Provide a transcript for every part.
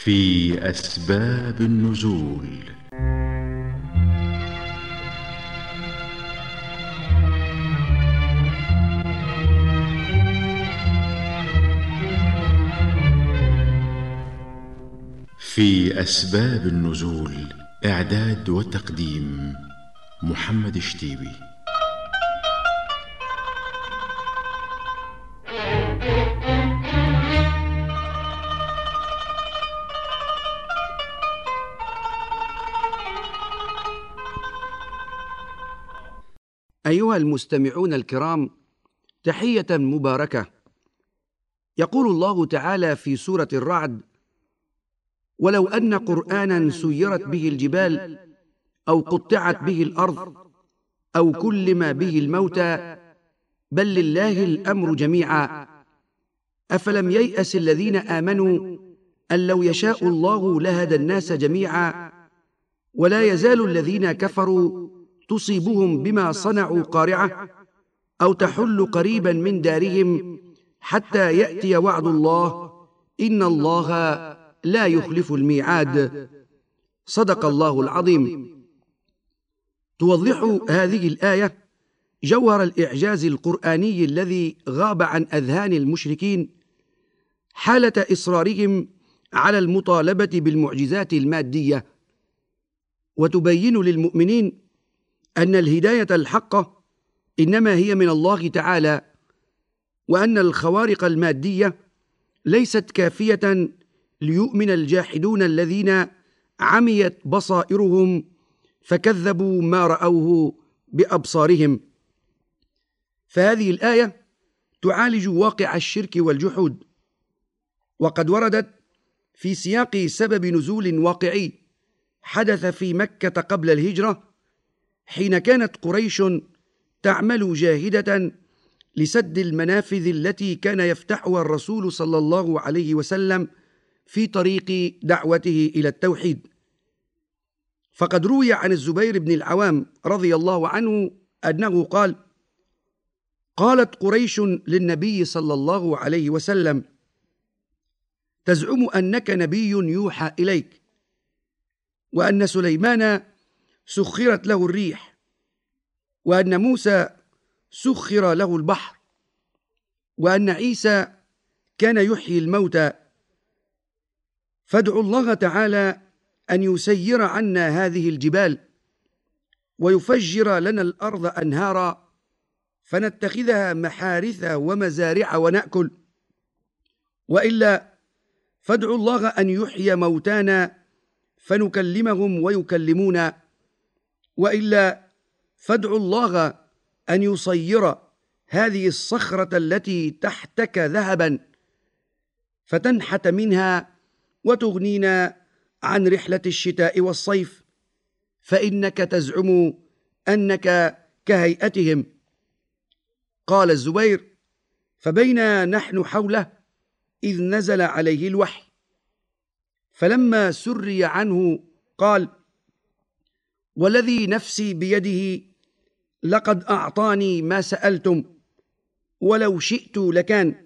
في أسباب النزول. في أسباب النزول، إعداد وتقديم محمد شتيبي. أيها المستمعون الكرام، تحية مباركة. يقول الله تعالى في سورة الرعد: ولو أن قرآنا سيرت به الجبال أو قطعت به الأرض أو كلم به الموتى بل لله الأمر جميعا أفلم ييأس الذين آمنوا أن لو يشاء الله لهدى الناس جميعا ولا يزال الذين كفروا تصيبهم بما صنعوا قارعة أو تحل قريبا من دارهم حتى يأتي وعد الله إن الله لا يخلف الميعاد. صدق الله العظيم. توضح هذه الآية جوهر الإعجاز القرآني الذي غاب عن أذهان المشركين حالة إصرارهم على المطالبة بالمعجزات المادية، وتبين للمؤمنين أن الهداية الحقة إنما هي من الله تعالى، وأن الخوارق المادية ليست كافية ليؤمن الجاحدون الذين عميت بصائرهم فكذبوا ما رأوه بأبصارهم. فهذه الآية تعالج واقع الشرك والجحود، وقد وردت في سياق سبب نزول واقعي حدث في مكة قبل الهجرة، حين كانت قريش تعمل جاهدة لسد المنافذ التي كان يفتحها الرسول صلى الله عليه وسلم في طريق دعوته إلى التوحيد. فقد روي عن الزبير بن العوام رضي الله عنه أنه قال: قالت قريش للنبي صلى الله عليه وسلم: تزعم أنك نبي يوحى إليك، وأن سليمان سخرت له الريح، وأن موسى سخر له البحر، وأن عيسى كان يحيي الموتى، فادعوا الله تعالى أن يسير عنا هذه الجبال ويفجر لنا الأرض أنهارا فنتخذها محارث ومزارع ونأكل، وإلا فادعوا الله أن يحيي موتانا فنكلمهم ويكلمونا، وإلا فادعوا الله أن يصير هذه الصخرة التي تحتك ذهبا فتنحت منها وتغنينا عن رحلة الشتاء والصيف، فإنك تزعم أنك كهيئتهم. قال الزبير: فبينا نحن حوله إذ نزل عليه الوحي، فلما سري عنه قال: والذي نفسي بيده لقد أعطاني ما سألتم ولو شئت لكان،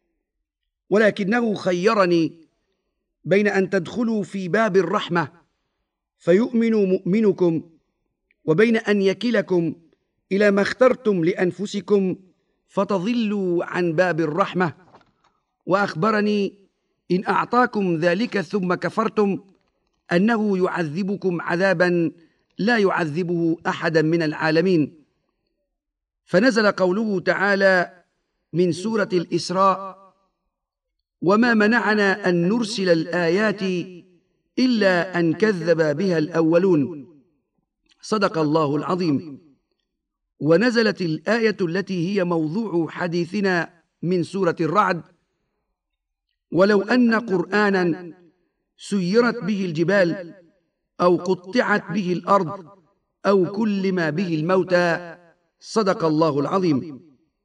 ولكنه خيرني بين أن تدخلوا في باب الرحمة فيؤمن مؤمنكم وبين أن يكلكم إلى ما اخترتم لأنفسكم فتضلوا عن باب الرحمة، وأخبرني إن أعطاكم ذلك ثم كفرتم أنه يعذبكم عذابا لا يعذبه أحدا من العالمين. فنزل قوله تعالى من سورة الإسراء: وما منعنا أن نرسل الآيات إلا أن كذب بها الأولون. صدق الله العظيم. ونزلت الآية التي هي موضوع حديثنا من سورة الرعد: ولو أن قرآنا سيرت به الجبال أو قطعت به الأرض أو كلم به الموتى. صدق الله العظيم.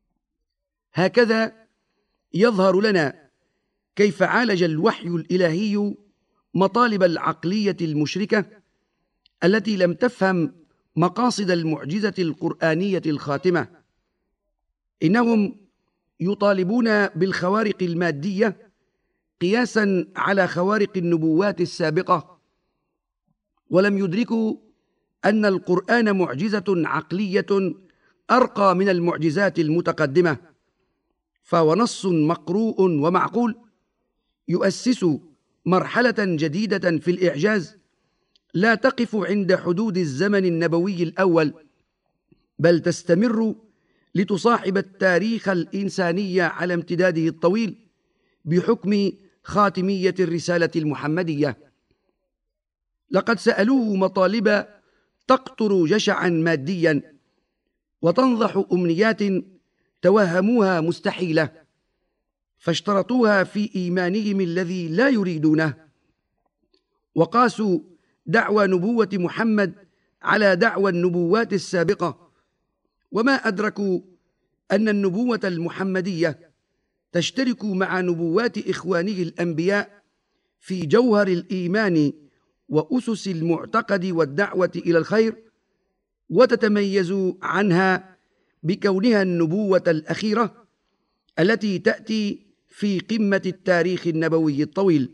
هكذا يظهر لنا كيف عالج الوحي الإلهي مطالب العقلية المشركة التي لم تفهم مقاصد المعجزة القرآنية الخاتمة. إنهم يطالبون بالخوارق المادية قياسا على خوارق النبوات السابقة، ولم يدركوا أن القرآن معجزة عقلية أرقى من المعجزات المتقدمة، فهو نص مقروء ومعقول يؤسس مرحلة جديدة في الإعجاز لا تقف عند حدود الزمن النبوي الأول، بل تستمر لتصاحب التاريخ الإنساني على امتداده الطويل بحكم خاتمية الرسالة المحمدية. لقد سألوه مطالب تقطر جشعا ماديا وتنضح أمنيات توهموها مستحيلة، فاشترطوها في إيمانهم الذي لا يريدونه، وقاسوا دعوى نبوة محمد على دعوى النبوات السابقة، وما أدركوا أن النبوة المحمدية تشترك مع نبوات إخوانه الأنبياء في جوهر الإيمان وأسس المعتقد والدعوة إلى الخير، وتتميز عنها بكونها النبوة الأخيرة التي تأتي في قمة التاريخ النبوي الطويل.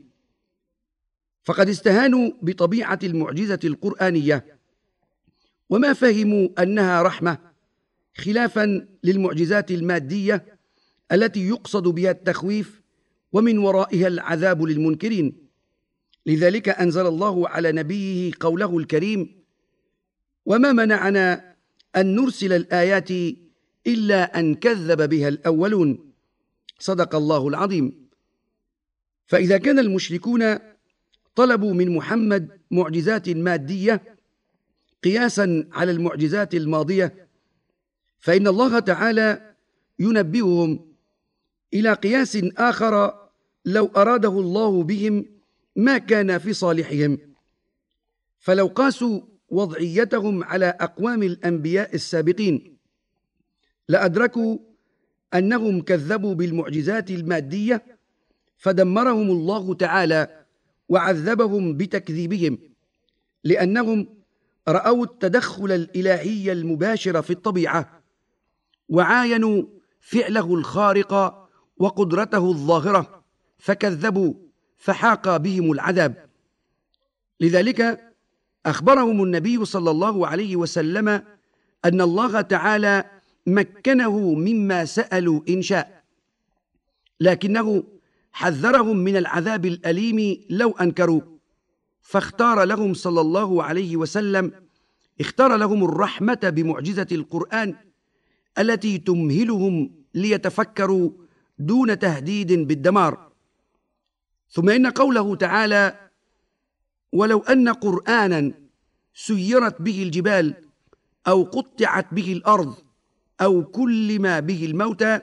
فقد استهانوا بطبيعة المعجزة القرآنية وما فهموا أنها رحمة، خلافا للمعجزات المادية التي يقصد بها التخويف ومن ورائها العذاب للمنكرين. لذلك أنزل الله على نبيه قوله الكريم: وما منعنا أن نرسل الآيات إلا أن كذب بها الأولون. صدق الله العظيم. فإذا كان المشركون طلبوا من محمد معجزات مادية قياسا على المعجزات الماضية، فإن الله تعالى ينبئهم إلى قياس آخر لو أراده الله بهم ما كان في صالحهم. فلو قاسوا وضعيتهم على أقوام الأنبياء السابقين لأدركوا أنهم كذبوا بالمعجزات المادية فدمرهم الله تعالى وعذبهم بتكذيبهم، لأنهم رأوا التدخل الإلهي المباشر في الطبيعة وعاينوا فعله الخارق وقدرته الظاهرة فكذبوا فحاق بهم العذاب. لذلك أخبرهم النبي صلى الله عليه وسلم أن الله تعالى مكنه مما سألوا إن شاء، لكنه حذرهم من العذاب الأليم لو أنكروا، فاختار لهم صلى الله عليه وسلم الرحمة بمعجزة القرآن التي تمهلهم ليتفكروا دون تهديد بالدمار. ثم إن قوله تعالى: ولو أن قرآنا سيرت به الجبال أو قطعت به الأرض أو كلم به الموتى،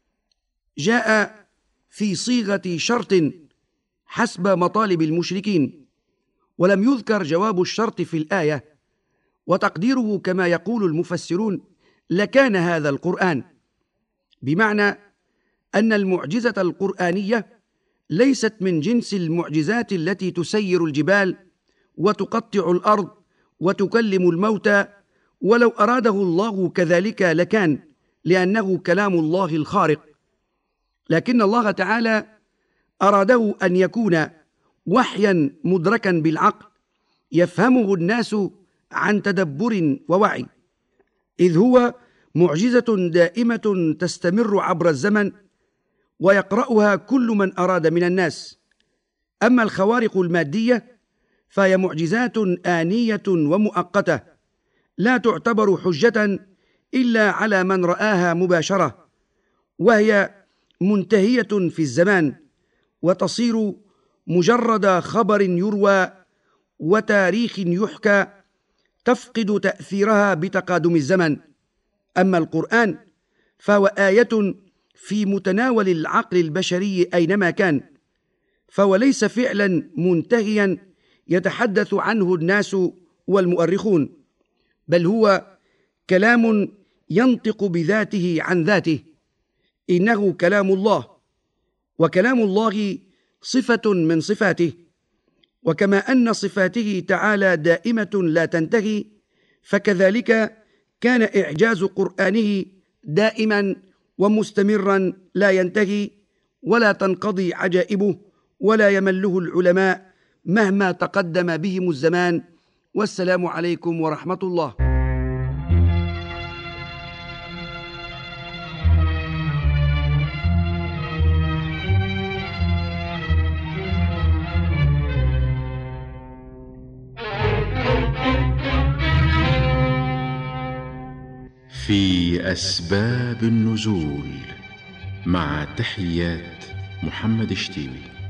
جاء في صيغة شرط حسب مطالب المشركين، ولم يذكر جواب الشرط في الآية، وتقديره كما يقول المفسرون لكان هذا القرآن، بمعنى أن المعجزة القرآنية ليست من جنس المعجزات التي تسير الجبال وتقطع الأرض وتكلم الموتى، ولو أراده الله كذلك لكان، لأنه كلام الله الخارق، لكن الله تعالى أراده أن يكون وحيا مدركا بالعقل يفهمه الناس عن تدبر ووعي، إذ هو معجزة دائمة تستمر عبر الزمن ويقرأها كل من أراد من الناس. أما الخوارق المادية فهي معجزات آنية ومؤقتة لا تعتبر حجة إلا على من رآها مباشرة، وهي منتهية في الزمان وتصير مجرد خبر يروى وتاريخ يحكى تفقد تأثيرها بتقادم الزمن. أما القرآن فهو آية في متناول العقل البشري أينما كان، فهو ليس فعلا منتهيا يتحدث عنه الناس والمؤرخون، بل هو كلام ينطق بذاته عن ذاته. إنه كلام الله، وكلام الله صفة من صفاته، وكما أن صفاته تعالى دائمة لا تنتهي، فكذلك كان إعجاز قرآنه دائما ومستمرا لا ينتهي ولا تنقضي عجائبه ولا يمله العلماء مهما تقدم بهم الزمان. والسلام عليكم ورحمة الله. في أسباب النزول، مع تحيات محمد شتيبي.